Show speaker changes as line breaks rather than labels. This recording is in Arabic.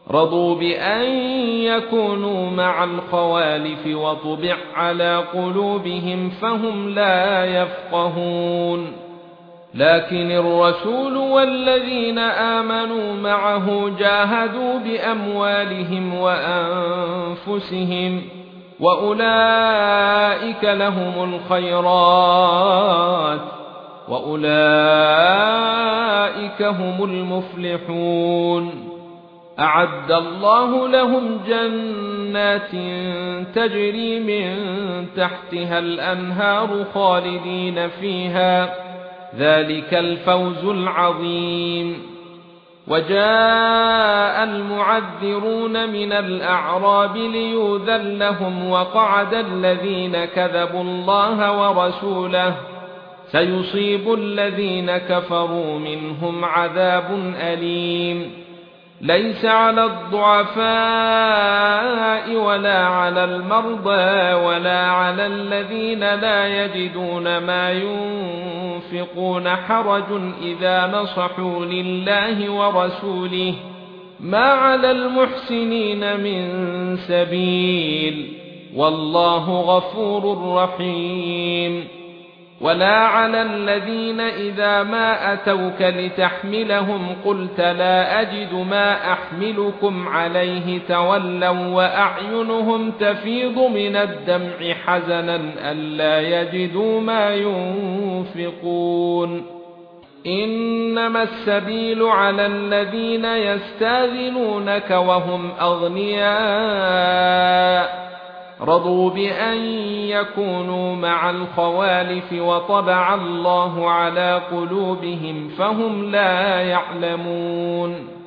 رضوا بأن يكونوا مع الخوالف وطبع على قلوبهم فهم لا يفقهون لكن الرسول والذين آمنوا معه جاهدوا بأموالهم وأنفسهم وأولئك لهم الخيرات وأولئك هم المفلحون أعد الله لهم جنات تجري من تحتها الأنهار خالدين فيها ذلك الفوز العظيم وجاء المعذرون من الأعراب ليؤذن لهم وقعد الذين كذبوا الله ورسوله سيصيب الذين كفروا منهم عذاب أليم ليس على الضعفاء ولا على المرضى ولا على الذين لا يجدون ما ينفقون حرج إذا نصحوا لله ورسوله ما على المحسنين من سبيل والله غفور رحيم ولا على الذين إذا ما أتوك لتحملهم قلت لا أجد ما أحملكم عليه تولوا وأعينهم تفيض من الدمع حزنا ألا يجدوا ما ينفقون إنما السبيل على الذين يستاذنونك وهم أغنياء رضوا بأن يكونوا مع الخوالف وطبع الله على قلوبهم فهم لا يعلمون